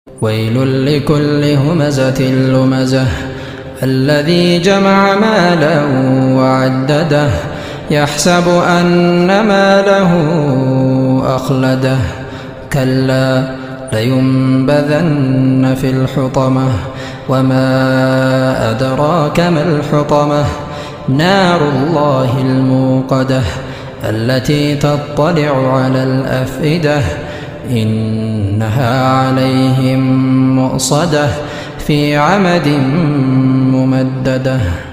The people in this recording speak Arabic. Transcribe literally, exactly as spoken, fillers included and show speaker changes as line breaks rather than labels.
ويل لكل همزة لمزة الذي جمع مالا وعدده يحسب أن ماله أخلده كلا لينبذن في الحطمة وما أدراك ما الحطمة نار الله الموقدة التي تطلع على الأفئدة إنها عليهم مؤصدة في عمد ممددة.